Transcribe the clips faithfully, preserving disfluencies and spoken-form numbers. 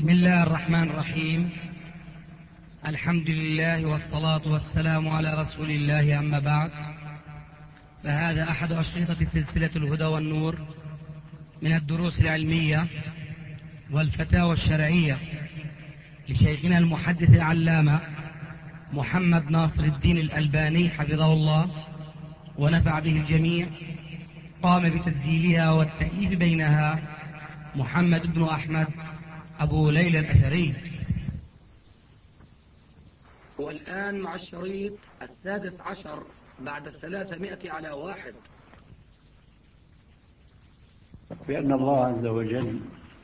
بسم الله الرحمن الرحيم. الحمد لله والصلاة والسلام على رسول الله، أما بعد، فهذا أحد أشرطة سلسلة الهدى والنور من الدروس العلمية والفتاوى الشرعية لشيخنا المحدث العلامة محمد ناصر الدين الألباني حفظه الله ونفع به الجميع. قام بتسجيلها والتأليف بينها محمد بن أحمد أبو ليلى الأثري. والآن مع الشريط السادس عشر بعد الثلاثمائة على واحد. بأن الله عز وجل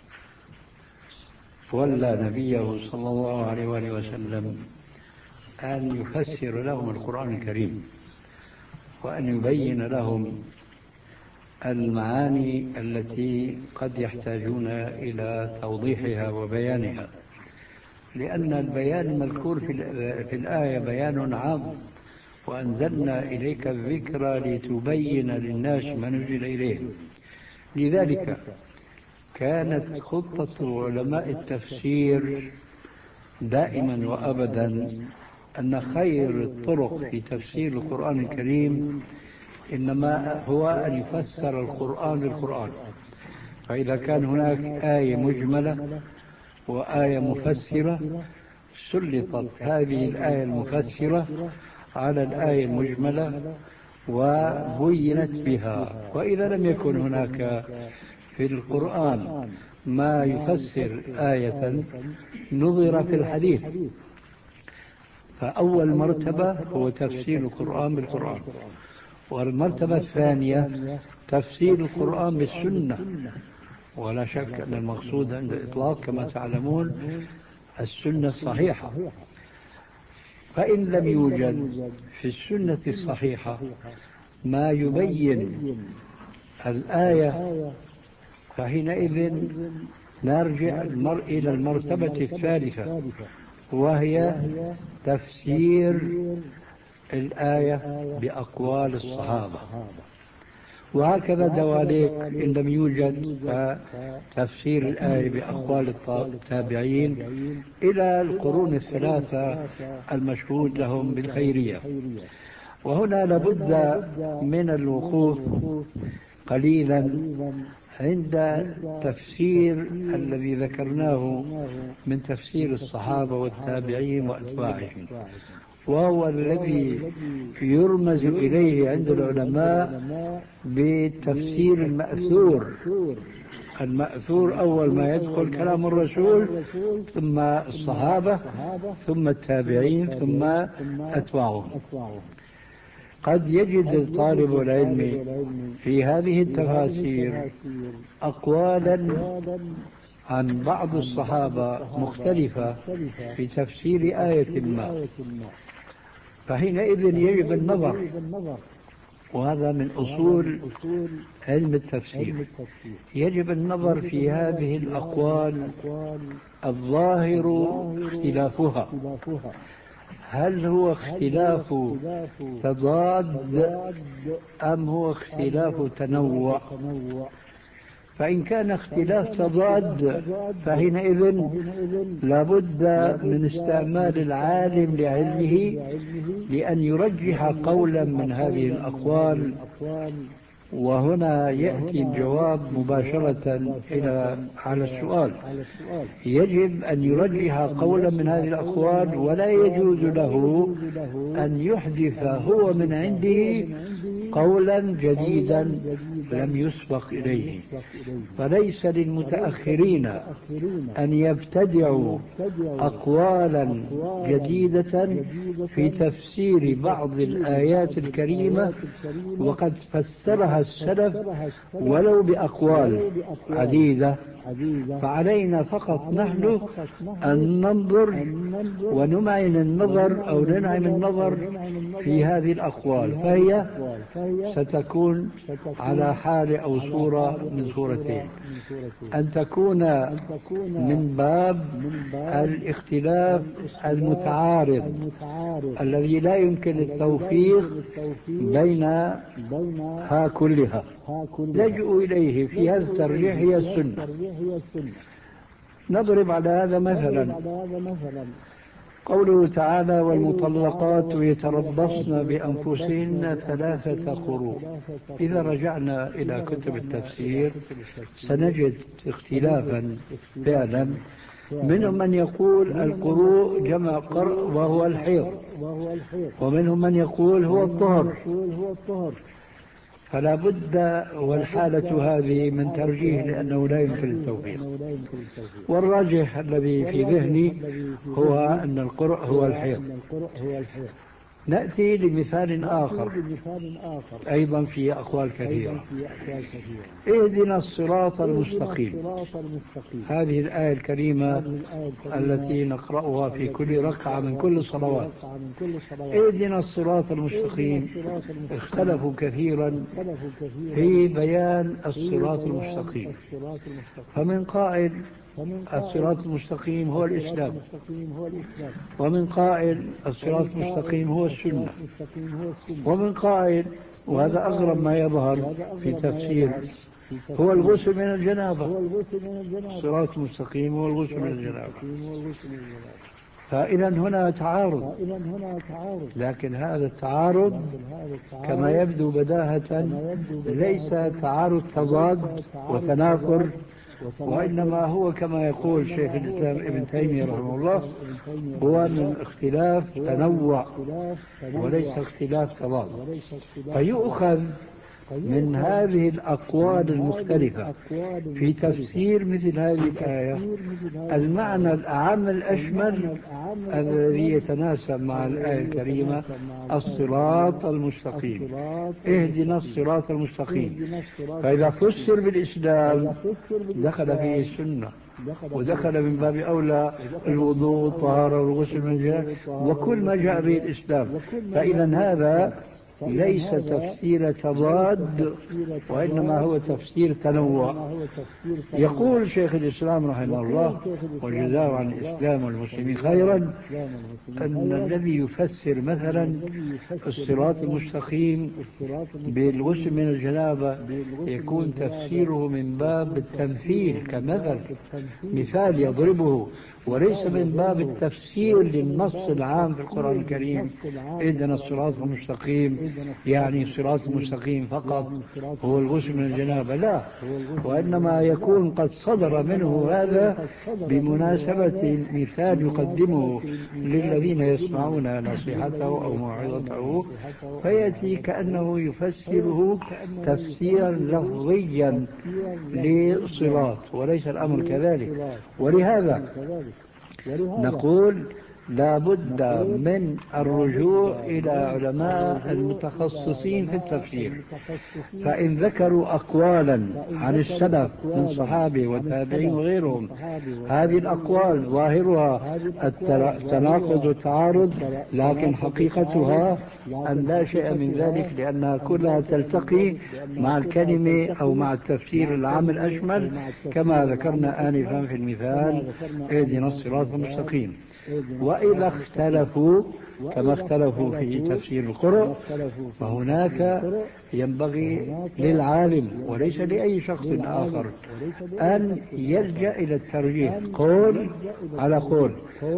ولى نبيه صلى الله عليه وآله وسلم أن يفسر لهم القرآن الكريم وأن يبين لهم المعاني التي قد يحتاجون إلى توضيحها وبيانها، لأن البيان المذكور في الآية بيان عام، وأنزلنا إليك الذكر لتبين للناس ما نزل إليهم. لذلك كانت خطة علماء التفسير دائما وأبدا أن خير الطرق في تفسير القرآن الكريم إنما هو أن يفسر القرآن بالقرآن. فإذا كان هناك آية مجملة وآية مفسرة سلطت هذه الآية المفسرة على الآية المجملة وبينت بها. وإذا لم يكن هناك في القرآن ما يفسر آية نظر في الحديث. فأول مرتبة هو تفسير القرآن بالقرآن، والمرتبة الثانية تفسير القرآن بالسنة. ولا شك أن المقصود عند الإطلاق كما تعلمون السنة الصحيحة. فإن لم يوجد في السنة الصحيحة ما يبين الآية فحينئذ نرجع المرء إلى المرتبة الثالثة، وهي تفسير الآية بأقوال الصحابة. وهكذا دواليك إن لم يوجد فتفسير الآية بأقوال التابعين إلى القرون الثلاثة المشهود لهم بالخيرية. وهنا لابد من الوقوف قليلا عند تفسير الذي ذكرناه من تفسير الصحابة والتابعين وأتباعهم، وهو الذي يرمز إليه عند العلماء بالتفسير المأثور. المأثور أول ما يدخل كلام الرسول، ثم الصحابة، ثم التابعين، ثم أتباعهم. قد يجد طالب العلم في هذه التفاسير أقوالا عن بعض الصحابة مختلفة في تفسير آية ما، فحينئذ يجب النظر. وهذا من أصول علم التفسير، يجب النظر في هذه الأقوال الظاهر اختلافها، هل هو اختلاف تضاد أم هو اختلاف تنوع؟ فإن كان اختلاف تضاد فحينئذ لابد من استعمال العالم لعلمه لأن يرجح قولا من هذه الأقوال. وهنا يأتي الجواب مباشرة إلى على السؤال. يجب أن يرجح قولا من هذه الأقوال، ولا يجوز له أن يحدث هو من عنده قولا جديدا لم يسبق إليه. فليس للمتأخرين أن يبتدعوا أقوالا جديدة في تفسير بعض الآيات الكريمة وقد فسرها السلف ولو بأقوال عديدة. فعلينا فقط نحن أن ننظر ونمعن النظر أو ننعم النظر في هذه الأقوال، فهي ستكون على حال أو صورة من صورتين: أن تكون من باب الاختلاف المتعارض الذي لا يمكن التوفيق بينها كلها، لجؤوا إليه في هذا الترجيح هي السنة. نضرب على هذا مثلا قوله تعالى والمطلقات يتربصن بأنفسهن ثلاثة قروء. إذا رجعنا إلى كتب التفسير سنجد اختلافا فعلا، منهم من يقول القروء جمع قرء وهو الحيض، ومنهم من يقول هو الطهر، فلا بد والحالة هذه من ترجيح لأنه لا يمكن التوفيق. والراجح الذي في ذهني هو أن القرء هو الحيض. نأتي لمثال آخر أيضا في أقوال كثيرة. اهدنا الصراط المستقيم، هذه الآية الكريمة التي نقرأها في كل ركعة من كل الصلوات. اهدنا الصراط المستقيم، اختلفوا كثيرا في بيان الصراط المستقيم، فمن قائل الصراط المستقيم هو الإسلام، ومن قائل الصراط المستقيم هو السنة، ومن قائل وهذا أغرب ما يظهر في تفسير هو الغسل من الجنابة. الصراط المستقيم هو الغسل من الجنابة. فإذا هنا تعارض، لكن هذا التعارض كما يبدو بداهة ليس تعارض تضاد وتنافر، وإنما هو كما يقول شيخ الإسلام ابن تيمية رحمه الله هو من اختلاف تنوع وليس اختلاف تضاد. فيؤخذ من هذه الأقوال المختلفة في تفسير مثل هذه الآية المعنى الأعم الأشمل الذي يتناسب مع الآية الكريمة الصراط المستقيم، اهدنا الصراط المستقيم. فإذا فسر بالإسلام دخل فيه السنة، ودخل من باب أولى الوضوء والطهارة والغسل من الجنابة وكل ما جاء به الإسلام. فإذا هذا ليس تفسير تضاد وإنما هو تفسير تنوع. يقول شيخ الإسلام رحمه الله وجزاه عن الإسلام والمسلمين خيرا أن الذي يفسر مثلا الصراط المستقيم بالغسل من الجنابة يكون تفسيره من باب التمثيل كمثل، مثال يضربه، وليس من باب التفسير للنص العام في القرآن الكريم اهدنا الصراط المستقيم يعني الصراط المستقيم فقط هو الغسل من الجنابة، لا، وإنما يكون قد صدر منه هذا بمناسبة مثال يقدمه للذين يسمعون نصيحته أو موعظته، فيأتي كأنه يفسره تفسيرا لفظيا للصراط، وليس الأمر كذلك. ولهذا نقول لا بد من الرجوع إلى علماء المتخصصين في التفسير، فإن ذكروا أقوالا عن السلف من صحابة والتابعين وغيرهم هذه الأقوال ظاهرها التناقض والتعارض، لكن حقيقتها أن لا شيء من ذلك، لأنها كلها تلتقي مع الكلمة أو مع التفسير العام الأشمل كما ذكرنا آنفا في المثال اهدنا الصراط المستقيم. وإذا اختلفوا كما اختلفوا في تفسير القرآن فهناك ينبغي للعالم وليس لأي شخص آخر أن يلجأ إلى الترجيح قول على قول،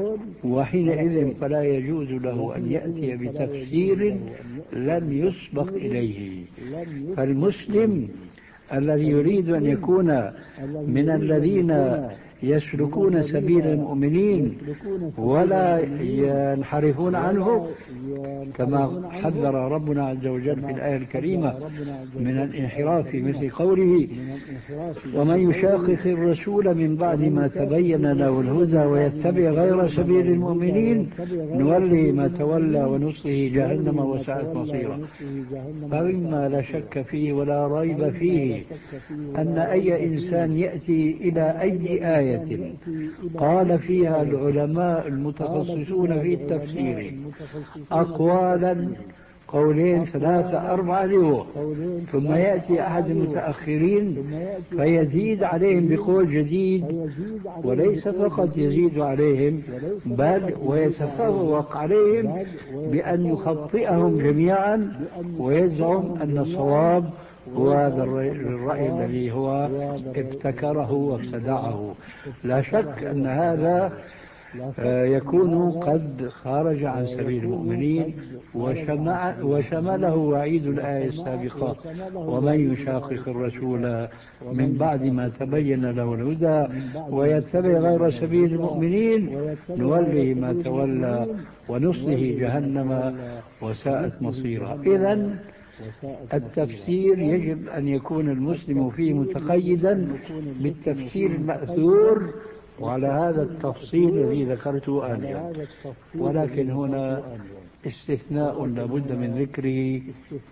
وحينئذ فلا يجوز له أن يأتي بتفسير لم يسبق إليه. فالمسلم الذي يريد أن يكون من الذين يسلكون سبيل المؤمنين ولا ينحرفون عنه كما حذر ربنا عز وجل في الآية الكريمة من الانحراف في مثل قوله ومن يشاقق الرسول من بعد ما تبين له الهدى ويتبع غير سبيل المؤمنين نولي ما تولى ونصله جهنم وساءت مصيرا. فمما لا شك فيه ولا ريب فيه أن أي إنسان يأتي إلى أي آية قال فيها العلماء المتخصصون في التفسير أقوالا قولين ثلاثة أربعة له، ثم يأتي أحد المتأخرين فيزيد عليهم بقول جديد، وليس فقط يزيد عليهم بل ويتفوق عليهم بأن يخطئهم جميعا ويزعم أن الصواب وهذا الرأي الذي هو ابتكره وابتدعه. لا شك أن هذا يكون قد خرج عن سبيل المؤمنين وشمله وعيد الآية السابقة: ومن يشاقق الرسول من بعد ما تبين له الهدى ويتبع غير سبيل المؤمنين نوله ما تولى ونصله جهنم وساءت مصيرا. إذن التفسير يجب أن يكون المسلم فيه متقيدا بالتفسير المأثور وعلى هذا التفصيل الذي ذكرته آنفا. ولكن هنا استثناء لابد من ذكره،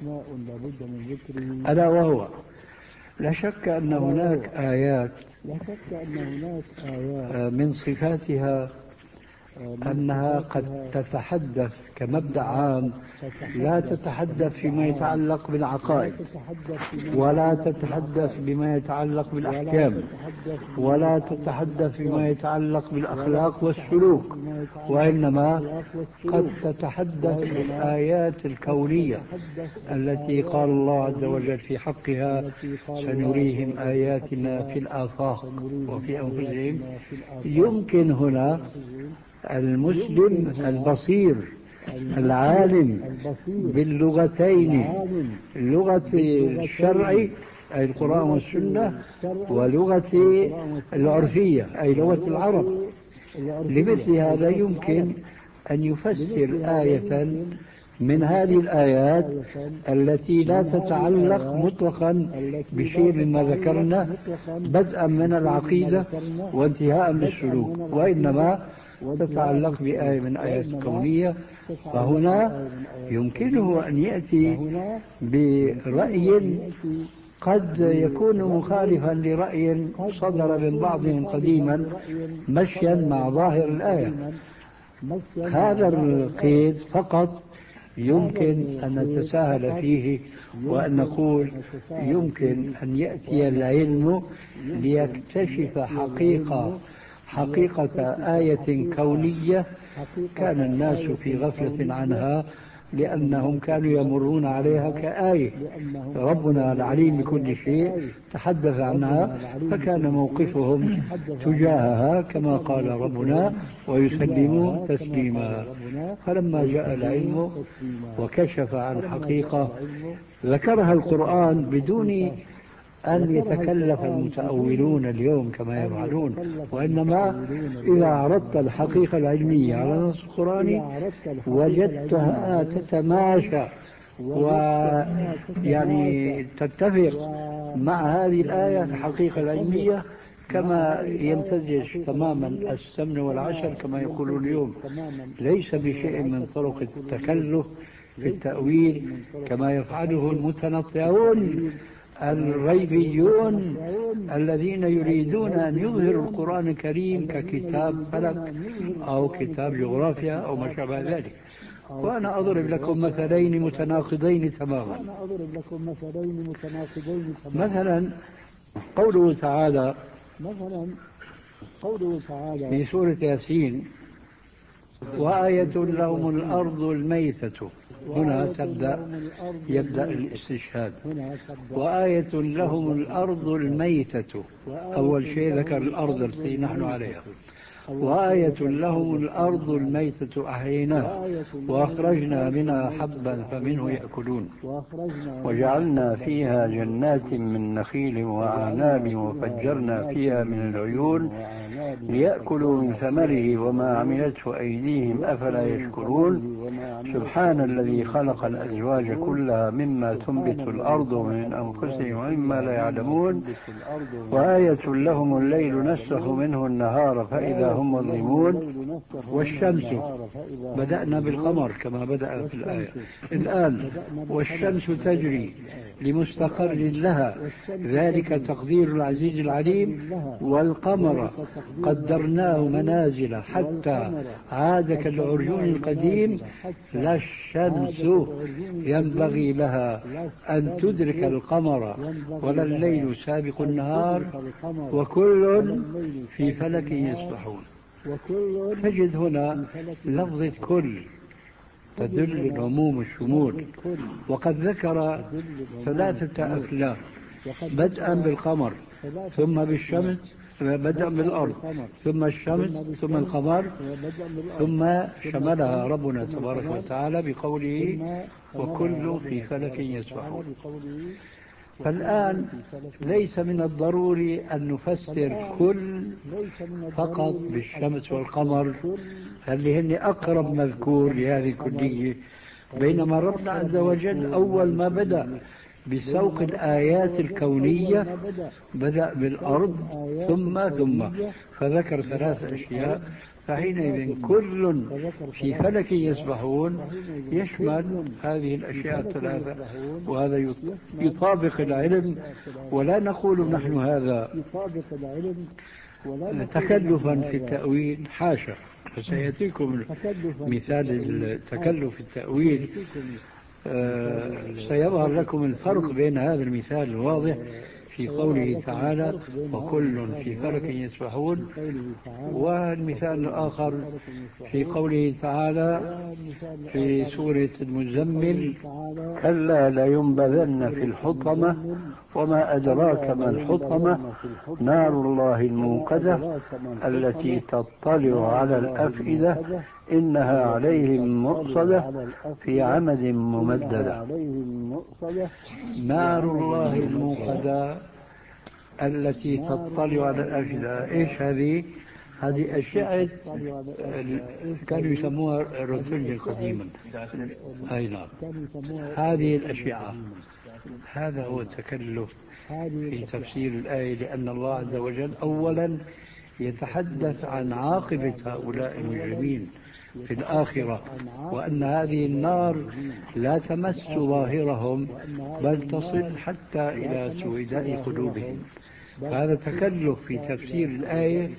ألا وهو لا شك أن هناك آيات من صفاتها أنها قد تتحدث كمبدأ عام، لا تتحدث فيما يتعلق بالعقائد، ولا تتحدث بما يتعلق بالأحكام، ولا تتحدث بما يتعلق بالأخلاق والسلوك، وإنما قد تتحدث بالآيات الكونية التي قال الله عز وجل في حقها: سنريهم آياتنا في الآفاق وفي أنفسهم. يمكن هنا المسلم البصير العالم باللغتين، لغة الشرع أي القرآن والسنة، ولغة العرفية أي لغة العرب، لمثل هذا يمكن أن يفسر آية من هذه الآيات التي لا تتعلق مطلقا بشيء مما ذكرنا بدءا من العقيدة وانتهاء بالسلوك، وإنما تتعلق بآية من آيات الكونية. فهنا يمكنه أن يأتي برأي قد يكون مخالفا لرأي صدر من بعضهم قديما مشيا مع ظاهر الآية. هذا القيد فقط يمكن أن نتساهل فيه وأن نقول يمكن أن يأتي العلم ليكتشف حقيقة حقيقة آية كونية كان الناس في غفلة عنها لأنهم كانوا يمرون عليها كآية. ربنا العليم بكل شيء تحدث عنها فكان موقفهم تجاهها كما قال ربنا: ويسلمون تسليما. فلما جاء العلم وكشف عن حقيقة ذكرها القرآن بدون أن يتكلف المتأولون اليوم كما يفعلون، وإنما إذا عرضت الحقيقة العلمية على النص القرآني وجدتها تتماشى ويعني تتفق مع هذه الآية الحقيقة العلمية كما يمتزج تماما السمن والعسل كما يقولون اليوم، ليس بشيء من طرق التكلف في التأويل كما يفعله المتنطعون الريبيون الذين يريدون أن يظهروا القرآن الكريم ككتاب فلك أو كتاب جغرافيا أو ما شابه ذلك. وأنا أضرب لكم مثلين متناقضين تماما. مثلا قوله تعالى في سورة ياسين: وآية لهم الأرض الميتة. هنا تبدأ يبدأ الاستشهاد. وآية لهم الأرض الميتة، أول شيء ذكر الأرض التي نحن عليها. وآية لهم الأرض الميتة أحييناها وأخرجنا منها حبا فمنه يأكلون وجعلنا فيها جنات من نخيل وأعناب وفجرنا فيها من العيون ليأكلوا من ثمره وما عملته أيديهم أفلا يشكرون سبحان الذي خلق الأزواج كلها مما تنبت الأرض من أنفسهم ومما لا يعلمون وآية لهم الليل نسخ منه النهار فإذا هم مظلمون والشمس. بدأنا بالقمر كما بدأ في الآية. الآن والشمس تجري لمستقر لها ذلك تقدير العزيز العليم. والقمر قدرناه منازل حتى عاد كالعرجون القديم. لا الشمس ينبغي لها أن تدرك القمر ولا الليل سابق النهار وكل في فلك يسبحون. تجد هنا لفظة كل تدل العموم الشمول. وقد ذكر ثلاثة أفلاك بدءا بالقمر ثم بالشمس، بدءا بالأرض ثم الشمس ثم القمر، ثم شملها ربنا تبارك وتعالى بقوله وكل في فلك يسبحون. فالآن ليس من الضروري أن نفسر كل فقط بالشمس والقمر اللي هن أقرب مذكور لهذه الكلية، بينما ربنا عز وجل أول ما بدأ بسوق الآيات الكونية بدأ بالأرض ثم ثم فذكر ثلاث أشياء، فحينئذ كل في فلك يسبحون يشمل هذه الأشياء الثلاثة، وهذا يطابق العلم. ولا نقول نحن هذا تكلفا في التأويل، حاشا، فسيأتيكم مثال التكلف في التأويل. آه سيظهر لكم الفرق بين هذا المثال الواضح في قوله تعالى وكل في فلك يسبحون، والمثال الآخر في قوله تعالى في سورة المزمل كلا لينبذن في الحطمة وما أدراك ما الحطمة نار الله الموقدة التي تطلع على الأفئدة إنها عليهم مؤصدة في عمد ممددة. نار الله الموقدة التي تطلع على الأفئدة، إيش هذه؟ هذه أشعة كانوا يسموها الرتلج قديما، أي نعم، هذه الأشعة. هذا هو التكلف في تفسير الآية، لأن الله عز وجل أولا يتحدث عن عاقبة هؤلاء المجرمين في الآخرة، وأن هذه النار لا تمس ظاهرهم بل تصل حتى إلى سويداء قلوبهم. هذا تكلف في تفسير الآية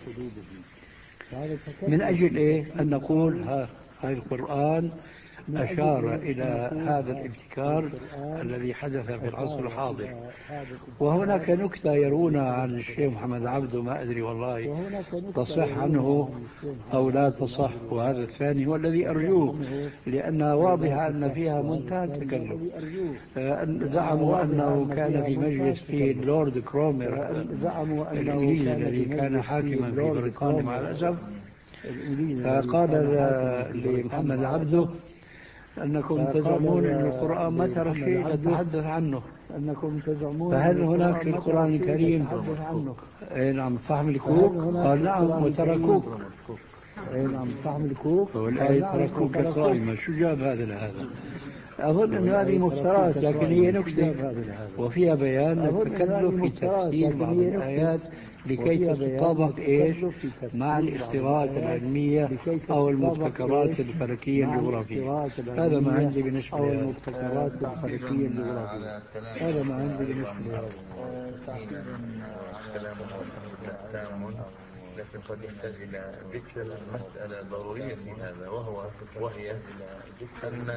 من أجل إيه؟ أن نقول ها هذا القرآن أشار إلى هذا الابتكار الذي حدث في العصر الحاضر. وهناك نكتة يرونا عن الشيخ محمد عبده، ما أدري والله تصح عنه أو لا تصح، وهذا الثاني هو الذي أرجوه، لأنها واضحة أن فيها منتهى التكلف. زعموا أنه كان في مجلس فيه اللورد كرومر الإنجليزي الذي كان حاكما في بريطانيا مع الأسف، فقال لمحمد عبده أنكم تزعمون أن القرآن ما ترك شيء يتحدث عنه، فهل هناك في القرآن الكريم اي نعم فهم الكوك؟ قال نعم وتركوك. اي نعم فهم الكوك، والآية تركوك قائمة. شو جاب هذا لهذا؟ أظن أن هذه مفترات، لكن هي نكتة وفيها بيان التكلف في تفسير بعض الآيات لكي تتطابق إيش مع الاختراعات العلمية أو المبتكرات الفلكية الجغرافية. هذا ما عندي بالنسبة للمبتكرات الفلكية الجغرافية. هذا ما عندي بالنسبة لهذا. لكن قد يحتاج إلى ذكر مسألة ضرورية في هذا، وهو وهي أن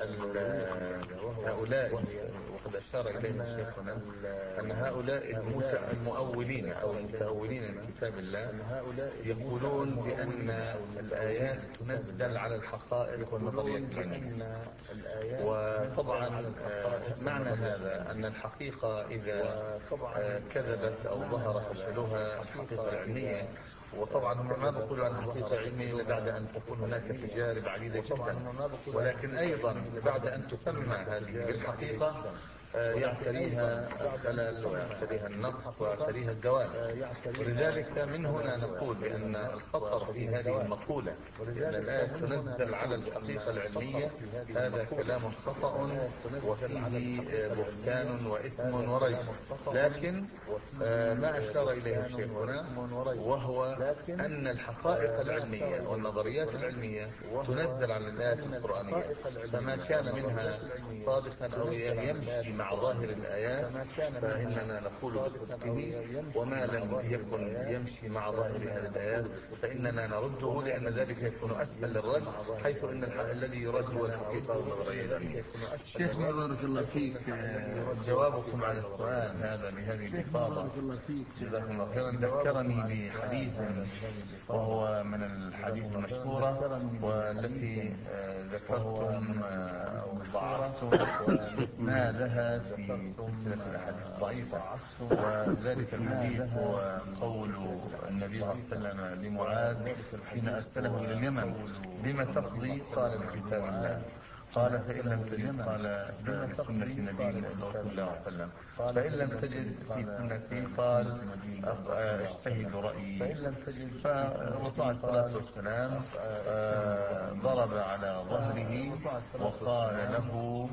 هؤلاء، وقد أشار إليه شيخنا، أن هؤلاء المؤولين أو المتأولين من كتاب الله يقولون بأن الآيات تنزل على الحقائق والنظريات العلمية. وطبعا معنى هذا أن الحقيقة إذا كذبت أو ظهر فشلها الحقيقة العلمية، وطبعا هم ما بيقولوا عن حقيقة علمية إلا بعد أن تكون هناك تجارب عديدة جدا، ولكن أيضا بعد أن تسمى هذه بالحقيقة يعتريها الخلل ويعتريها النقص ويعتريها الزوال. ولذلك من هنا نقول بأن الخطر في هذه المقولة أن الآية تنزل على الحقيقة العلمية، هذا كلام خطأ وفيه بهتان وإثم وريب. لكن ما أشار إليه الشيخ هنا وهو أن الحقائق العلمية والنظريات العلمية تنزل على الآيات القرآنية، فما كان منها صادقا أو يمشي مع ظاهر الآيات فإننا نقول بصدقه، وما لم يكن يمشي مع ظاهر هذه الآيات فإننا نرده، لأن ذلك يكون أسهل للرد، حيث أن الذي يرد هو الحقيقة والنظرية العلمية. شيخ بارك الله فيك، جوابكم على السؤال هذا بهذه الإفاضة جزاكم الله خيرا ذكرني بحديث وهو من الحديث المشهورة والتي ذكرتم وإسنادها في سلسلة الأحاديث الضعيفة. وذلك الحديث هو قول النبي صلى الله عليه وسلم لمعاذ حين أرسله إلى اليمن: بما تقضي؟ قال: بكتاب الله. قال: فإن لم تجد؟ قال: بسنة نبي رسول الله صلى الله عليه وسلم. فإن لم تجد في سنتي؟ قال: اجتهد رأيي. فالرسول عليه الصلاة والسلام ضرب على ظهره وقال له: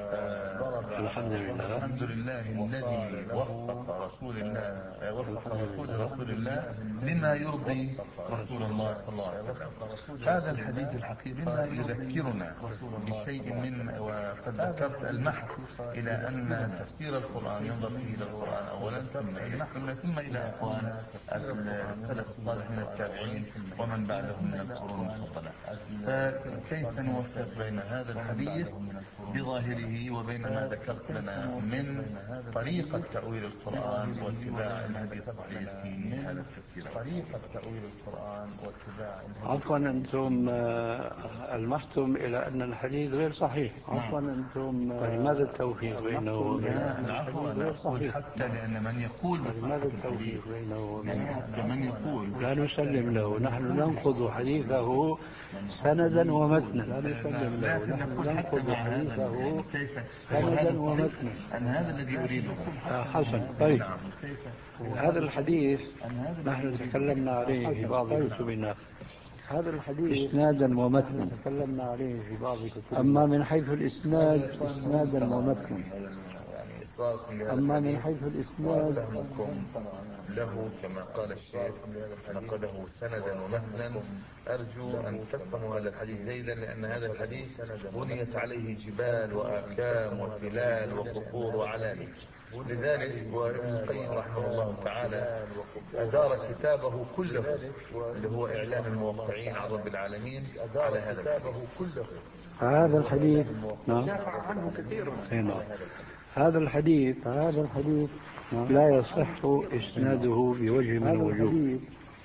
الحمد لله الحمد لله الذي وفق رسول الله وفق رسول رسول الله لما يرضي رسول الله صلى الله عليه وسلم. هذا الحديث الحقيقة يذكرنا بشيء من، وقد ذكرت المحك إلى أن تفسير القرآن ينظر فيه إلى القرآن أولا، ثم إلى السنة، ثم إلى أقوال السلف الصالح من التابعين ومن بعدهم من القرون المفضلة. فكيف نوفق بين هذا الحديث بظاهره وبين ما ذكرت لنا من طريقة تأويل القرآن واتباع الهدي الصحيح في هذا التفسير؟ طريقة تأويل القرآن واتباع عفوا أنتم ألمحتم إلى أن الحديث غير صحيح. عفوا أنتم فلماذا التوفيق بينه وبين العفو؟ أنا أقول حتى لأن من يقول بصحة الحديث، حتى من يقول لا نسلم له، نحن ننقض حديثه سندا ومتنا. لا نسلم له، نحن ننقض حديثه سندا ومتنا. أن هذا الذي أريده. حسن. طيب، هذا الحديث نحن تكلمنا عليه في بعض كتبنا، هذا الحديث إسنادا ومتنا تكلمنا عليه في بعض كتبنا. أما من حيث الإسناد إسنادا ومتنا، أما من حيث الإسناد فهمكم له كما قال الشيخ نقله سندا ومتنا. أرجو أن تفهموا هذا الحديث جيدا، لأن هذا الحديث بنيت عليه جبال وآكام وتلال وقصور وعلالي. لذلك وابن القيم رحمه الله تعالى أدار كتابه كله اللي هو إعلام الموقعين عن رب العالمين على هذا الحديث. هذا الحديث دافع عنه كثيرا. هذا الحديث هذا الحديث لا يصح إسناده بوجه من الوجوه،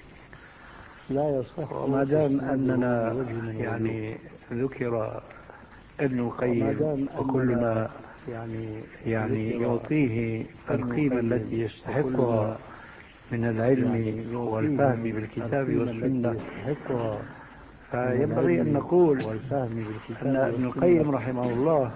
لا يصح. وما دام أننا يعني ذكر ابن القيم وكلنا يعني يعني يعطيه القيمة التي يستحقها من العلم والفهم بالكتاب والسنة، فينبغي أن نقول أن ابن القيم رحمه الله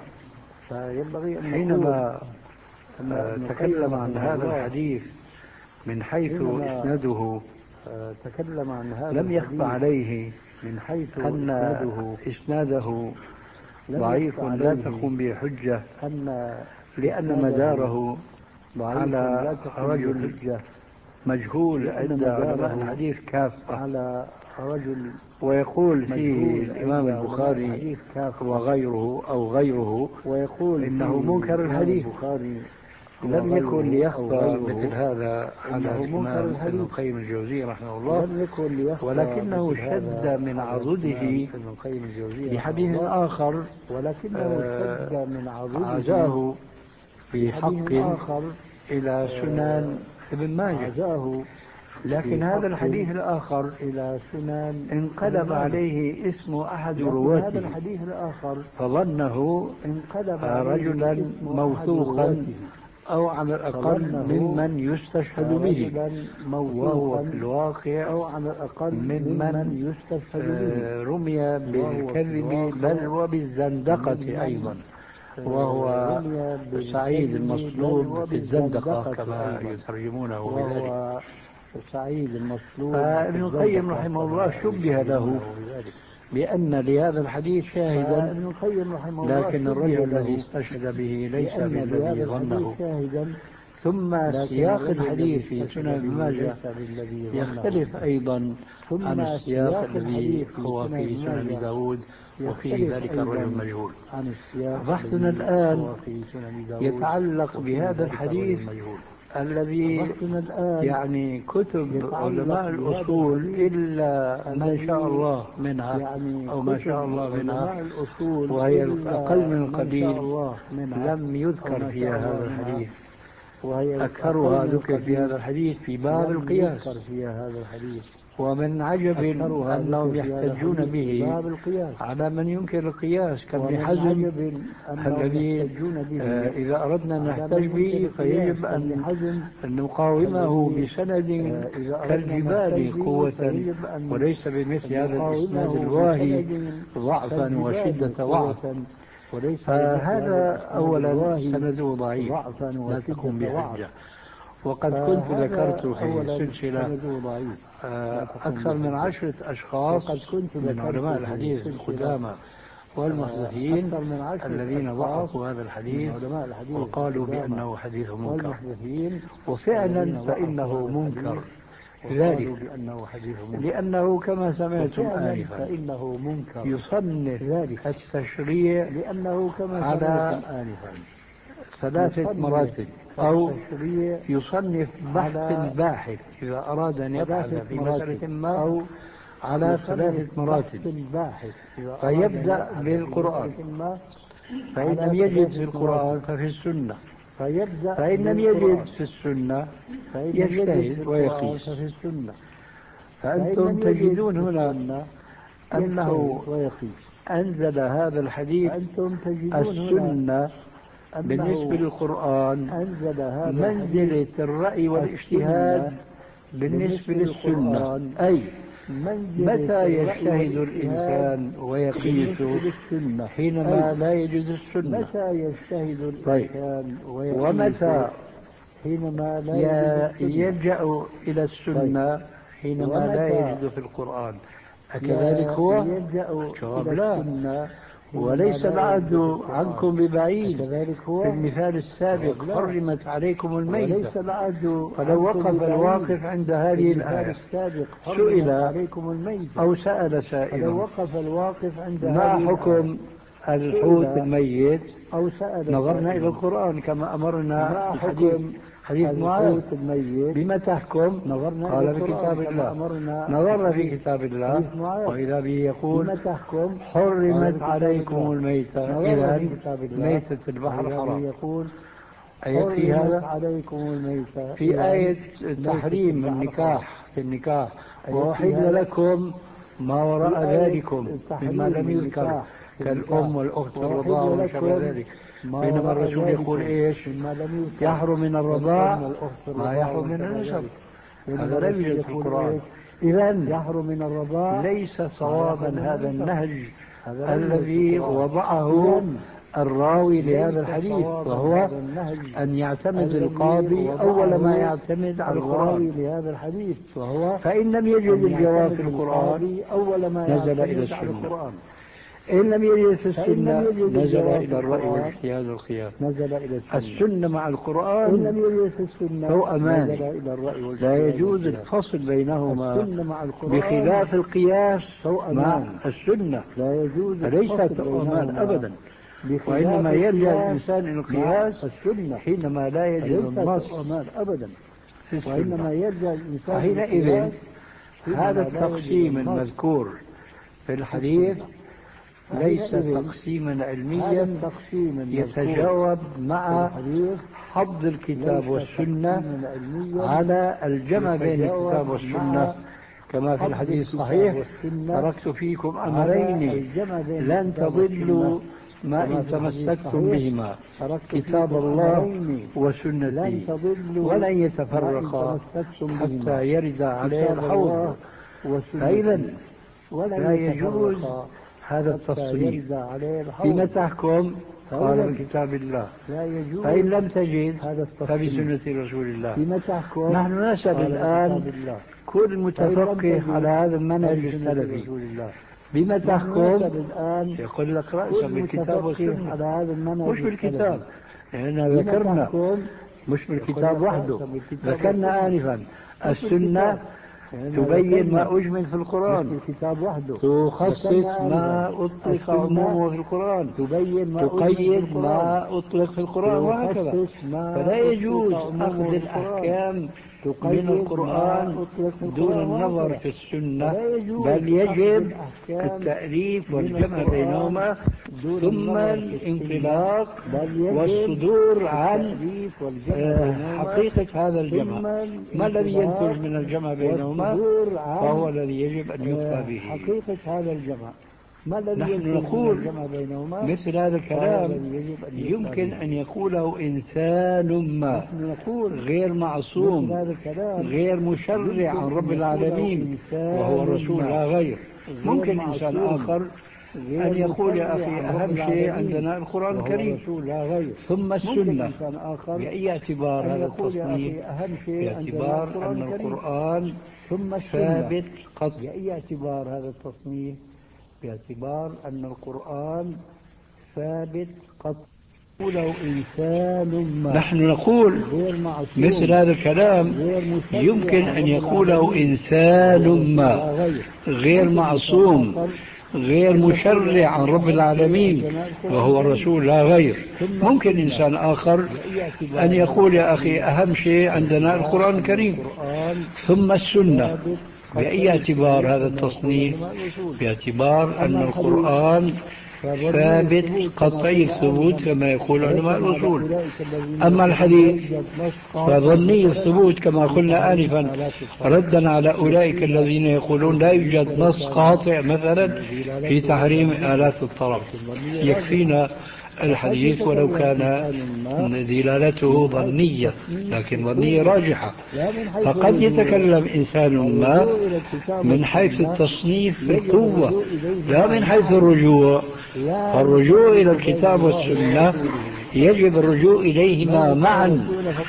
حينما تكلم عن هذا الحديث من حيث إسناده تكلم عن هذا لم يخفى عليه من حيث أن إسناده ضعيف لا تقوم به حجة، لأن مداره على رجل رجل عند علماء الحديث كافة. على رجل ويقول فيه الإمام البخاري وغيره أو غيره ويقول إنه منكر الحديث. لم يكن ليخفى مثل هذا على الإمام ابن القيم الجوزي رحمه الله، ولكنه شد من عضده بحديث آخر عزاه في حق إلى سنن ابن ماجه. لكن هذا الحديث الآخر إلى سنن انقلب عليه اسم أحد رواته فظنه رجلا موثوقا أو على الأقل ممن يستشهد به، وهو في الواقع أو على الأقل ممن رمي بالكذب بل وبالزندقة أيضا، وهو سعيد المصلوب بالزندقة كما يترجمونه بذلك. سعيد المصلوب. فابن القيم رحمه الله شبه له بأن لهذا الحديث شاهدا، لكن الرجل الذي استشهد به ليس بالذي ظنه. ثم سياق الحديث في سنن ابن ماجه يختلف أيضا عن السياق الذي هو في سنن داود وفيه ذلك الرجل المجهول. بحثنا الآن يتعلق بهذا الحديث الذي يعني كتب علماء الأصول إلا ما شاء الله منها أو ما شاء الله منها، وهي الأقل من القليل لم يذكر فيها هذا الحديث، أكثرها ذكر في هذا الحديث في باب القياس. ومن عجب أنهم يحتجون به على من ينكر القياس كابن حزم الذي آه إذا أردنا أن نحتج به فيجب أن نقاومه بسند كالجبال قوة وليس بمثل هذا الإسناد الواهي ضعفا وشدة ضعف. فهذا أولا سنده ضعيف لا تقوم بحجة. وقد كنت ذكرت في السلسلة أكثر من عشرة أشخاص من علماء الحديث القدامى والمحدثين الذين ضعفوا هذا الحديث وقالوا بأنه حديث منكر، وفعلا فإنه منكر ذلك لأنه كما سمعتم آنفا يصنف التشريع على ثلاثة مراتب، أو يصنف بحث باحث إذا أراد أن يبحث في مسألة ما على ثلاثة مراتب. فيبدأ بالقرآن، فإن لم يجد في القرآن ففي السنة، فإن لم يجد في السنة يجتهد ويقيس. فأنتم تجدون هنا أنه أنزل هذا الحديث السنة بالنسبة للقرآن منزلة الرأي والاجتهاد بالنسبة للسنة، أي متى يجتهد الإنسان ويقيس؟ حينما لا يجد السنة. طيب، ومتى يلجأ إلى السنة؟ حينما لا يجد في القرآن. أكذلك هو؟ الجواب لا، وليس العهد عنكم ببعيد. في المثال السابق حرمت عليكم الميتة، فلو وقف الواقف عند هذه الآية سئل أو سأل سائل ما حكم الحوت الميت؟ نظرنا إلى القرآن كما أمرنا الحديث حديث معاذ بما تحكم؟ قال بكتاب الله. نظرنا في كتاب الله وإذا به يقول حرمت عليكم الميتة، إذا ميتة البحر حرام. أيكفي هذا؟ في آية تحريم النكاح في النكاح وأحل لكم ما وراء ذلكم مما لم يذكر كالأم والأخت والرضاعة وما شابه ذلك، بينما الرسول يقول إيش؟ يحرم من الرضاع ما يحرم من النسب. هذا لا يوجد في القرآن. إذن ليس صوابا هذا النهج الذي وضعه الراوي لهذا الحديث، وهو أن يعتمد القاضي أول ما يعتمد على القرآن. فإن لم يجد الجواب في القرآن نزل إلى السنة، إن لم يجد في السنة نزل إلى الرأي والاجتهاد والقياس. السنة مع القرآن هو أمان، لا يجوز الفصل بينهما، بخلاف القياس مع السنة فليست أمان أبدا، وإنما يرجع الإنسان إلى القياس حينما لا يجد النص في السنة. فحينئذ هذا التقسيم المذكور في الحديث ليس تقسيما علميا يتجاوب مع حفظ الكتاب والسنة على الجمع بين الكتاب والسنة، كما في الحديث الصحيح تركت فيكم أمرين لن تضلوا ما إن تمسكتم بهما، كتاب الله وسنتي، ولن يتفرقا حتى يرد عليه الحوض. فإذا لا يجوز هذا التفصيل. فيما تحكم؟ قال بكتاب الله، فإن لم تجد فبسنة رسول الله. نحن نسأل الآن كل متفقه على هذا المنهج السلفي بما تحكم؟ يقول لك رأسا بالكتاب والسنة، مش بالكتاب، لأننا ذكرنا مش بالكتاب وحده. ذكرنا آنفا السنة تبين ما أجمل في القرآن، تخصص ما أطلق عمومه في القرآن، تقيد ما أطلق في القرآن، وهكذا. فلا يجوز أخذ الأحكام من القرآن دون النظر في السنة، بل يجب التأليف والجمع بينهما ثم الانطلاق والصدور عن حقيقة هذا الجمع. ما الذي ينتج من الجمع بينهما فهو الذي يجب أن يقضى به. حقيقة هذا الجمع نحن نقول مثل هذا الكلام يمكن أن يقوله إنسان ما غير معصوم غير مشرع عن رب العالمين وهو الرسول لا غير. ممكن إنسان آخر أن يقول يا أخي أهم شيء عندنا القرآن الكريم ثم السنة. بأي اعتبار هذا التصنيف؟ باعتبار أن القرآن ثابت قط. بأي اعتبار هذا التصنيف؟ باعتبار أن القرآن ثابت قط. ولو إنسان ما نحن نقول مثل هذا الكلام يمكن أن يقوله إنسان ما غير معصوم غير مشرع عن رب العالمين وهو الرسول لا غير. ممكن إنسان آخر أن يقول يا أخي أهم شيء عندنا القرآن الكريم ثم السنة. بأي اعتبار هذا التصنيف؟ باعتبار أن القرآن ثابت قطعي الثبوت كما يقول علماء الأصول. أما الحديث فظني الثبوت كما قلنا آنفا ردا على أولئك الذين يقولون لا يوجد نص قاطع مثلا في تحريم آلات الطرب. يكفينا الحديث ولو كان دلالته ظنية لكن ظنية راجحة. فقد يتكلم إنسان ما من حيث التصنيف في القوة لا من حيث الرجوع. فالرجوع إلى الكتاب والسنة يجب الرجوع إليهما معا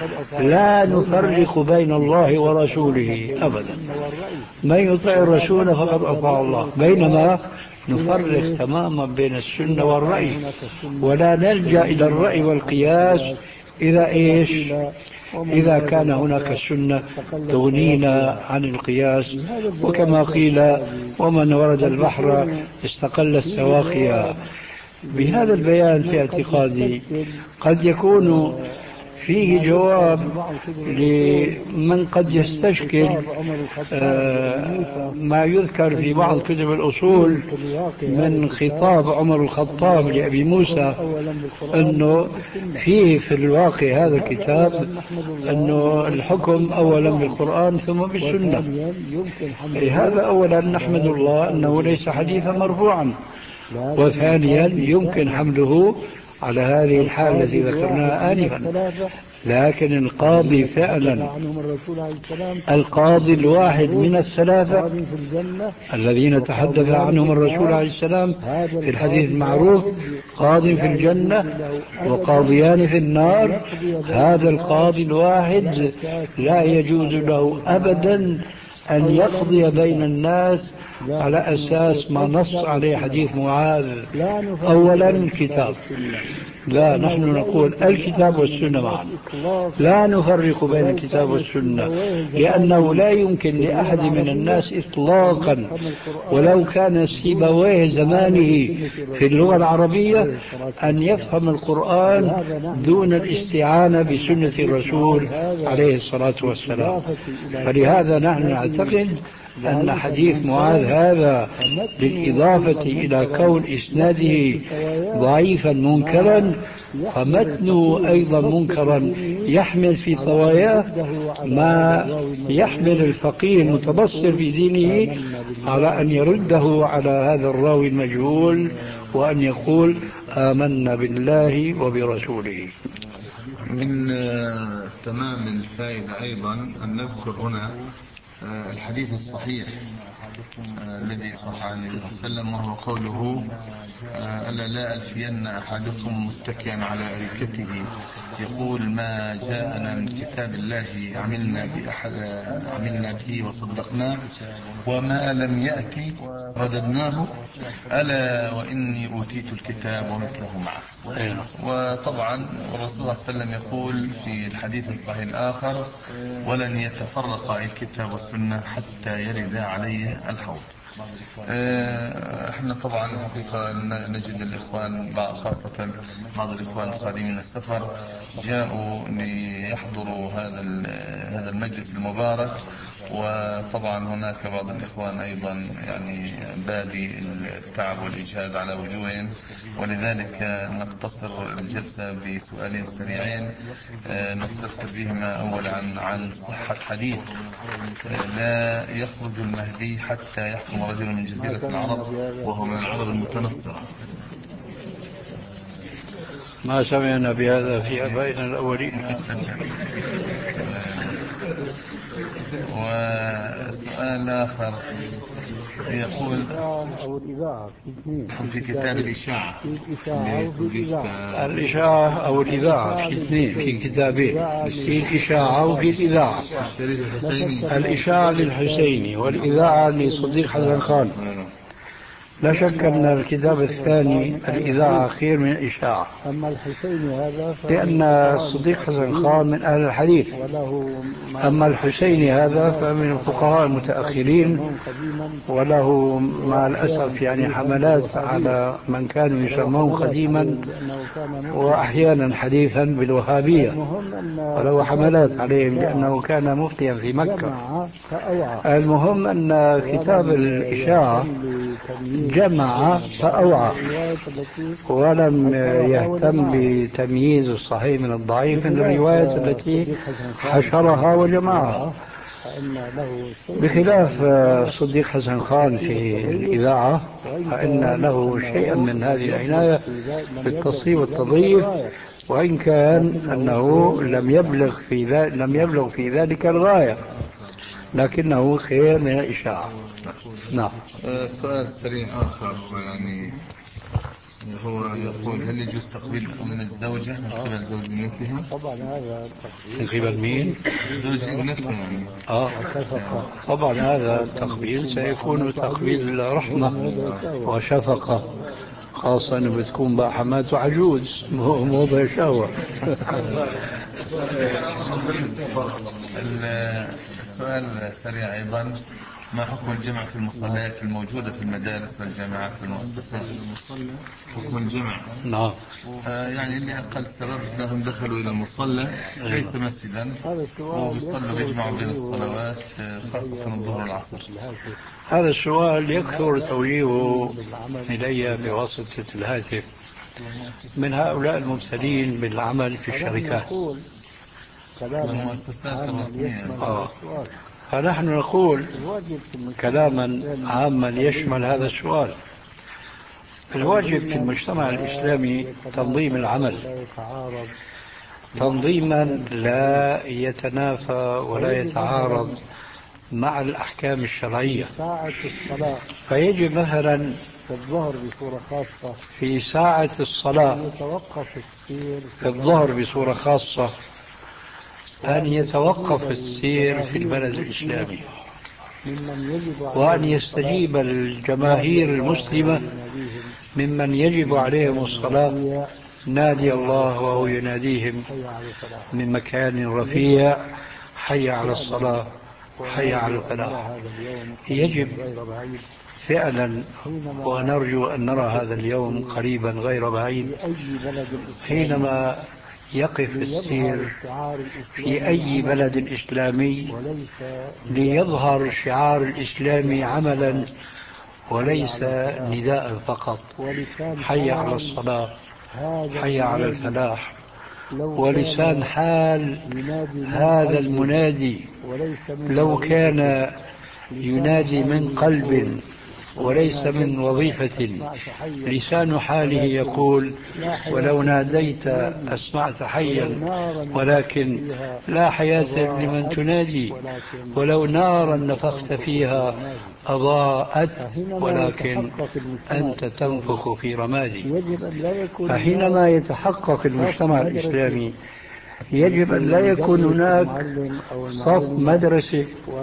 لا نفرق بين الله ورسوله أبدا. من يطع الرسول فقد أطاع الله بينما نفرق تماما بين السنة والرأي ولا نلجأ إلى الرأي والقياس إذا إيش إذا كان هناك السنة تغنينا عن القياس. وكما قيل ومن ورد البحر استقل السواقيا. بهذا البيان في اعتقادي قد يكون فيه جواب لمن قد يستشكل ما يذكر في بعض كتب الأصول من خطاب عمر الخطاب لأبي موسى أنه فيه في الواقع هذا الكتاب أنه الحكم أولا بالقرآن ثم بالسنة. هذا أولا نحمد الله أنه ليس حديثا مرفوعا. وثانيا يمكن حمله على هذه الحالة التي ذكرناها آنفا. لكن القاضي فعلا القاضي الواحد من الثلاثة الذين تحدث عنهم الرسول عليه السلام في الحديث المعروف قاض في الجنة وقاضيان في النار. هذا القاضي الواحد لا يجوز له أبدا أن يقضي بين الناس على أساس ما نص عليه حديث معاذ. أولا الكتاب لا نحن نقول الكتاب والسنة معا لا نفرق بين الكتاب والسنة لأنه لا يمكن لأحد من الناس إطلاقا ولو كان سيبويه زمانه في اللغة العربية أن يفهم القرآن دون الاستعانة بسنة الرسول عليه الصلاة والسلام. فلهذا نحن نعتقد أن حديث معاذ هذا بالإضافة إلى كون إسناده ضعيفا منكرا فمتنه أيضا منكرا يحمل في طواياه ما يحمل الفقيه المتبصر في دينه على أن يرده على هذا الراوي المجهول وأن يقول آمنا بالله وبرسوله. من تمام الفائدة أيضا أن نذكر هنا الحديث الصحيح الذي صح عن النبي صلى الله عليه وسلم وهو قوله ألا لا ألفين أحدكم متكئا على أريكته يقول ما جاءنا من كتاب الله عملنا بأحد عملنا به وصدقناه وما لم يأتي رددناه ألا وإني أوتيت الكتاب ومثله معه. وطبعا الرسول صلى الله عليه وسلم يقول في الحديث الصحيح الآخر ولن يتفرق الكتاب والسنة حتى يرد عليه الحوض. احنا طبعا حقيقة نجد الإخوان خاصة بعض الإخوان القادمين من السفر جاءوا ليحضروا هذا هذا المجلس المبارك وطبعا هناك بعض الإخوان أيضا يعني بادي التعب والإجهاد على وجوههم، ولذلك نقتصر الجلسة بسؤالين سريعين نستفسر بهما. أولا عن عن صحة حديث لا يخرج المهدي حتى يحكم رجل من جزيرة العرب وهو من العرب المتنصرة. ما سمعنا بهذا في آبائنا الأولين. وسؤال آخر يقول أو الإذاعة في كتاب الإشاعة الإشاعة أو الإذاعة في اثنين في كتابين، في الإشاعة وفي الإذاعة. الإشاعة للحسيني والإذاعة لصديق حسن خان. لا شك أن الكتاب الثاني الإذاعة خير من الإشاعة، لأن الصديق حسن خان من أهل الحديث، أما الحسيني هذا فمن الفقهاء المتأخرين، وله مع الأسف يعني حملات على من كانوا يسمون قديما وأحيانا حديثا بالوهابية، وله حملات عليهم لأنه كان مفتيا في مكة. المهم أن كتاب الإشاعة جمع فأوعى ولم يهتم بتمييز الصحيح من الضعيف من الرواية التي حشرها وجمعها، بخلاف صديق حسن خان في الإذاعة فإن له شيئا من هذه العناية في التصحيح والتضعيف، وإن كان أنه لم يبلغ في ذلك لم يبلغ في ذلك الغاية، لكنه خير من الإشاعة. نعم. سؤال سريع آخر يعني هو يقول هل يجوز تقبيل من الزوجة من قبل زوج ابنتها؟ طبعا هذا من قبل مين؟ زوج ابنتها يعني. آه طبعا هذا التقبيل سيكون تقبيل رحمة وشفقة، خاصة أنه بتكون بقى حماته عجوز مو مو بشاوة. السؤال سريع أيضا، ما حكم الجمع في المصليات الموجودة في المدارس والجامعات والمؤسسات؟ حكم الجمع؟ نعم. آه يعني اللي أقل سبب أنهم دخلوا إلى المصلى ليس مسجدا وبيصلوا بيجمعوا بين الصلوات خاصة الظهر والعصر. هذا السؤال يكثر توجيهه إلي بواسطة الهاتف من هؤلاء المبتلين بالعمل في الشركات والمؤسسات الرسمية. آه. فنحن نقول كلاما عاما يشمل هذا السؤال: الواجب في المجتمع الإسلامي تنظيم العمل تنظيما لا يتنافى ولا يتعارض مع الأحكام الشرعية. فيجب مثلا في ساعة الصلاة في الظهر بصورة خاصة أن يتوقف السير في البلد الإسلامي، وأن يستجيب الجماهير المسلمة ممن يجب عليهم الصلاة نادي الله وهو يناديهم من مكان رفيع: حي على الصلاة، حي على الفلاح. يجب فعلا، ونرجو أن نرى هذا اليوم قريبا غير بعيد، حينما يقف السير في أي بلد إسلامي ليظهر شعار الإسلام عملا وليس نداء فقط: حي على الصلاة، حي على الفلاح. ولسان حال هذا المنادي لو كان ينادي من قلب وليس من وظيفة، لسان حاله يقول: ولو ناديت أسمعت حيا ولكن لا حياة لمن تنادي، ولو نارا نفخت فيها أضاءت ولكن أنت تنفخ في رمادي. فحينما يتحقق المجتمع الإسلامي يجب أن لا يكون هناك صف مدرسة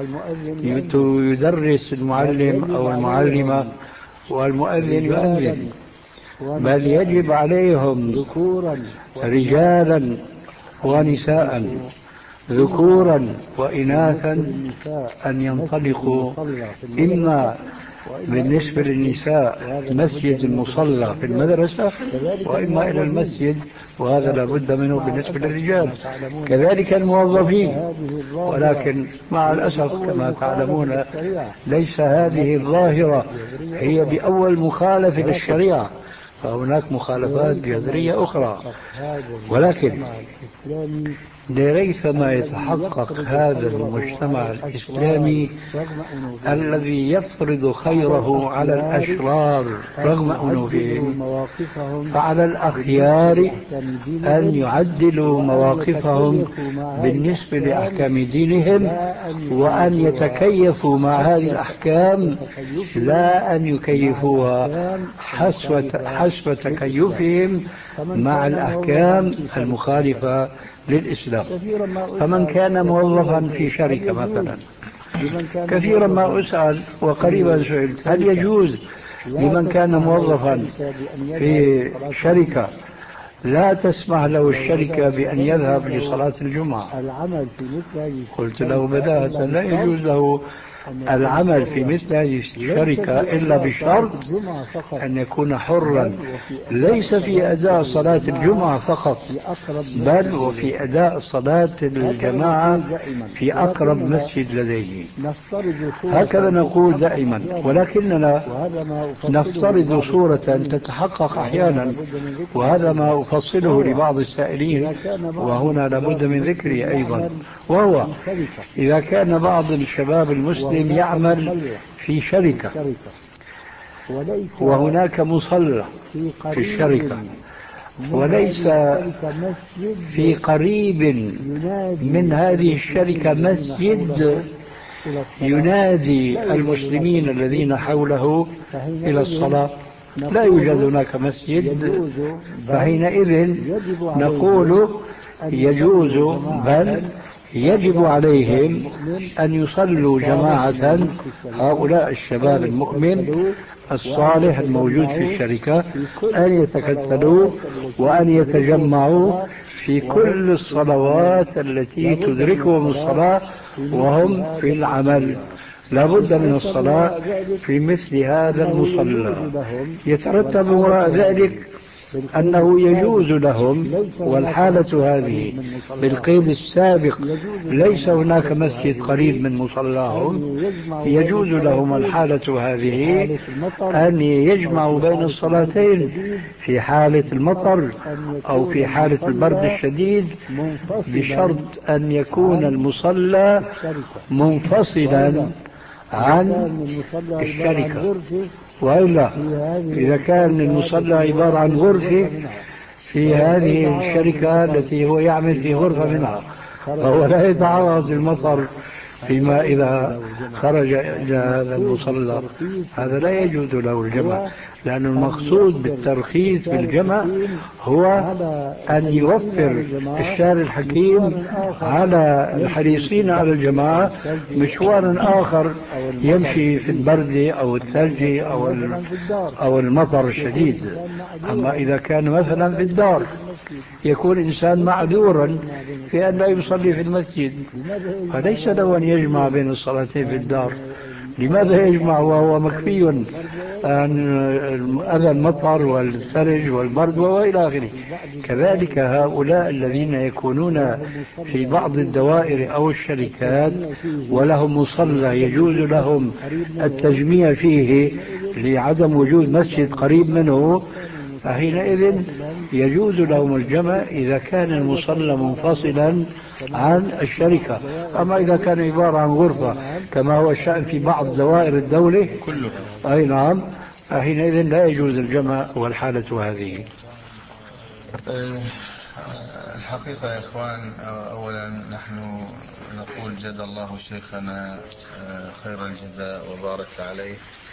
يدرس المعلم أو المعلمة والمؤذن يؤذن، بل يجب عليهم رجالا ونساء ذكورا وإناثا أن ينطلقوا، إما بالنسبة للنساء مسجد المصلى في المدرسة، وإما إلى المسجد، وهذا لابد منه بالنسبة للرجال. كذلك الموظفين، ولكن مع الأسف كما تعلمون ليس هذه الظاهرة هي بأول مخالفة للشريعة، فهناك مخالفات جذرية أخرى. ولكن لريثما يتحقق هذا المجتمع الإسلامي الذي يفرض خيره على الأشرار رغم أنوفهم، فعلى الأخيار أن يعدلوا مواقفهم بالنسبة لأحكام دينهم، وأن يتكيفوا مع هذه الأحكام، لا أن يكيفوها حسب حسب تكيفهم مع الأحكام المخالفة للإسلام. فمن كان موظفا في شركة مثلا، كثيرا ما أسأل وقريبا سئلت هل يجوز لمن كان موظفا في شركة لا تسمح له الشركة بأن يذهب لصلاة الجمعة؟ قلت له بداهة لا يجوز له العمل في مثل هذه الشركة إلا بشرط أن يكون حرا، ليس في أداء صلاة الجمعة فقط، بل وفي أداء صلاة الجماعة في أقرب مسجد لديه. هكذا نقول دائما، ولكننا نفترض صورة تتحقق أحيانا، وهذا ما أفصله لبعض السائلين، وهنا لابد من ذكره أيضا، وهو إذا كان بعض الشباب المسلم يعمل في شركة وهناك مصلى في الشركة، وليس في قريب من هذه الشركة مسجد ينادي المسلمين الذين حوله إلى الصلاة، لا يوجد هناك مسجد، فحينئذ نقول يجوز بل يجب عليهم أن يصلوا جماعة، هؤلاء الشباب المؤمن الصالح الموجود في الشركة، أن يتكتلوا وأن يتجمعوا في كل الصلوات التي تدركهم الصلاة وهم في العمل. لابد من الصلاة في مثل هذا المصلى. يترتب وراء ذلك أنه يجوز لهم، والحالة هذه بالقيد السابق ليس هناك مسجد قريب من مصلاهم، يجوز لهم الحالة هذه أن يجمعوا بين الصلاتين في حالة المطر أو في حالة البرد الشديد، بشرط أن يكون المصلى منفصلا عن الشركة. وإلا إذا كان المصلى عبارة عن غرفة في هذه الشركة التي هو يعمل في غرفة منها، فهو لا يتعرض للمطر فيما إذا خرج إلى هذا المصلى، هذا لا يجوز له الجمع، لأن المقصود بالترخيص بالجمع هو أن يوفر الشارع الحكيم على الحريصين على الجماعة مشوارا آخر يمشي في البرد أو الثلج أو أو المطر الشديد. أما إذا كان مثلا في الدار يكون إنسان معذورا في أن لا يصلي في المسجد، فليس له أن يجمع بين الصلاتين في الدار. لماذا يجمع وهو مكفي عن أذى المطر والثلج والبرد وإلى آخره؟ كذلك هؤلاء الذين يكونون في بعض الدوائر أو الشركات ولهم مصلى يجوز لهم التجميع فيه لعدم وجود مسجد قريب منه، فحينئذ يجوز لهم الجمع إذا كان المصلى منفصلا عن الشركة. أما إذا كان عبارة عن غرفة كما هو الشأن في بعض دوائر الدولة كله، أي نعم، فحينئذ لا يجوز الجمع والحالة هذه. الحقيقة يا إخوان، أولا نحن نقول جزا الله شيخنا خير الجزاء وبارك عليه،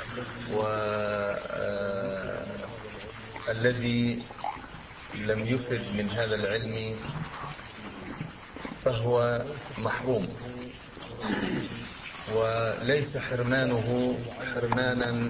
والذي لم يفد من هذا العلم فهو محروم، وليس حرمانه حرمانا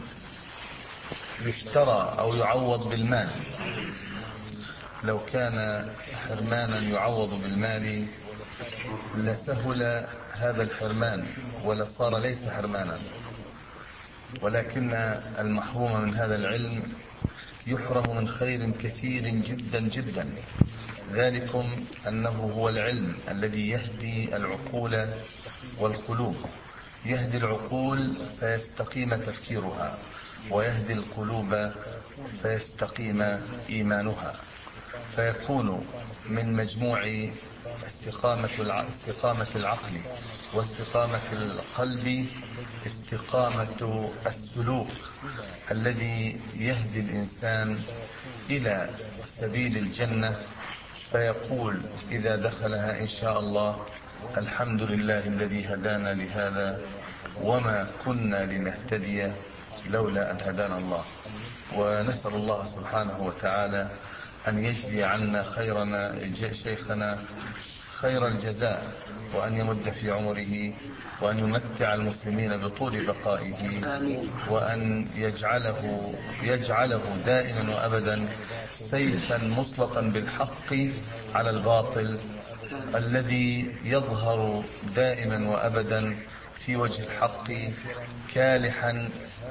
يشترى أو يعوض بالمال. لو كان حرمانا يعوض بالمال لسهل هذا الحرمان ولصار ليس حرمانا، ولكن المحروم من هذا العلم يحرم من خير كثير جدا جدا. ذلكم أنه هو العلم الذي يهدي العقول والقلوب، يهدي العقول فيستقيم تفكيرها، ويهدي القلوب فيستقيم إيمانها، فيكون من مجموع استقامة استقامة العقل واستقامة القلب استقامة السلوك الذي يهدي الإنسان إلى سبيل الجنة، فيقول إذا دخلها إن شاء الله: الحمد لله الذي هدانا لهذا وما كنا لنهتدي لولا أن هدانا الله. ونسأل الله سبحانه وتعالى أن يجزي عنا خيرنا شيخنا خير الجزاء، وأن يمد في عمره، وأن يمتع المسلمين بطول بقائه، وأن يجعله يجعله دائما وأبدا سيفا مسلطا بالحق على الباطل الذي يظهر دائما وأبدا في وجه الحق كالحا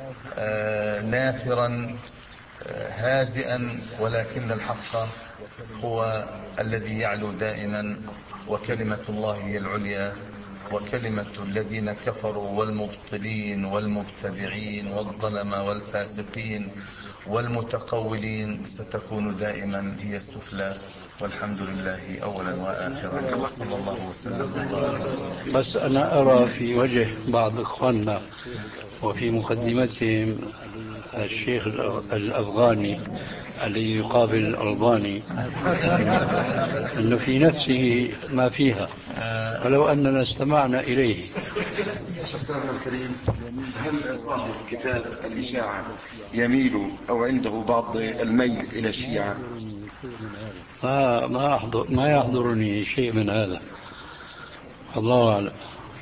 نافرا هازئا، ولكن الحق هو الذي يعلو دائما، وكلمة الله هي العليا، وكلمة الذين كفروا والمبطلين والمبتدعين والظلمة والفاسقين والمتقولين ستكون دائما هي السفلى. والحمد لله أولا وآخرا، وصلى الله وسلم. بس أنا أرى في وجه بعض إخواننا وفي مقدمتهم الشيخ الأفغاني الذي يقابل الألباني أنه في نفسه ما فيها، ولو أننا استمعنا إليه. أستاذنا الكريم، هل صاحب كتاب الإشاعة يميل أو عنده بعض الميل إلى الشيعة؟ ما ما أحضر ما يحضرني شيء من هذا، الله أعلم.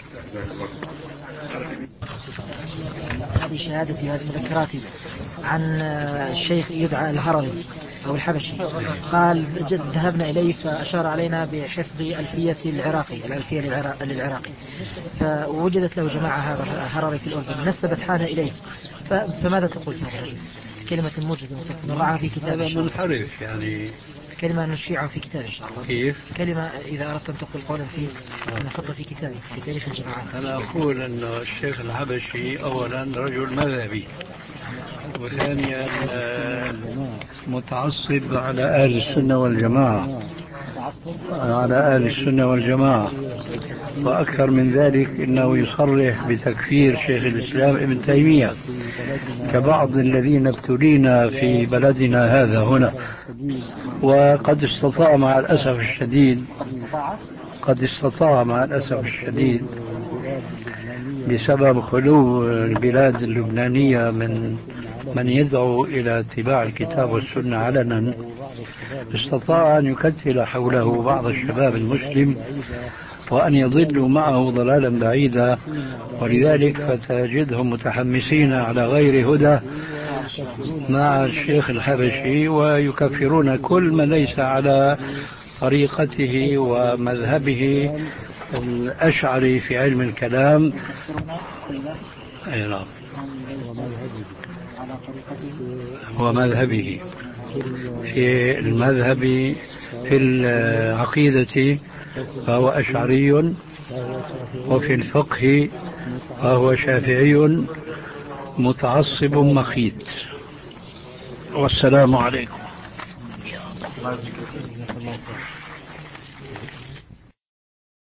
هذه شهادتي، هذه مذكراتي عن الشيخ يدعى الهروي أو الحبشي، قال ذهبنا إليه فأشار علينا بحفظ ألفية العراقي، الألفية للعراقي، فوجدت له جماعة هذا هرري في الأردن نسبت حالها إليه. فماذا تقول في هذا؟ كلمة موجزة مفصلة رعاها في كتاب منحرف، يعني كلمة نشيعها في كتاب إن شاء الله. كيف؟ كلمة إذا أردت أن تقول قولا فيه نحطها في كتاب في تاريخ الجماعات. أنا أقول أن الشيخ الحبشي أولا رجل مذهبي، وثانيا متعصب على أهل السنة والجماعة على أهل السنة والجماعة وأكثر من ذلك إنه يصرح بتكفير شيخ الإسلام ابن تيمية كبعض الذين ابتلينا في بلدنا هذا هنا. وقد استطاع مع الأسف الشديد قد استطاع مع الأسف الشديد بسبب خلو البلاد اللبنانية من من يدعو إلى اتباع الكتاب والسنة علنا، استطاع أن يكتل حوله بعض الشباب المسلم وأن يضلوا معه ضلالا بعيدا، ولذلك فتجدهم متحمسين على غير هدى مع الشيخ الحبشي، ويكفرون كل من ليس على طريقته ومذهبه الأشعري في علم الكلام. أي نعم، ومذهبه في المذهب في العقيدة فهو أشعري، وفي الفقه فهو شافعي متعصب مخيت. والسلام عليكم.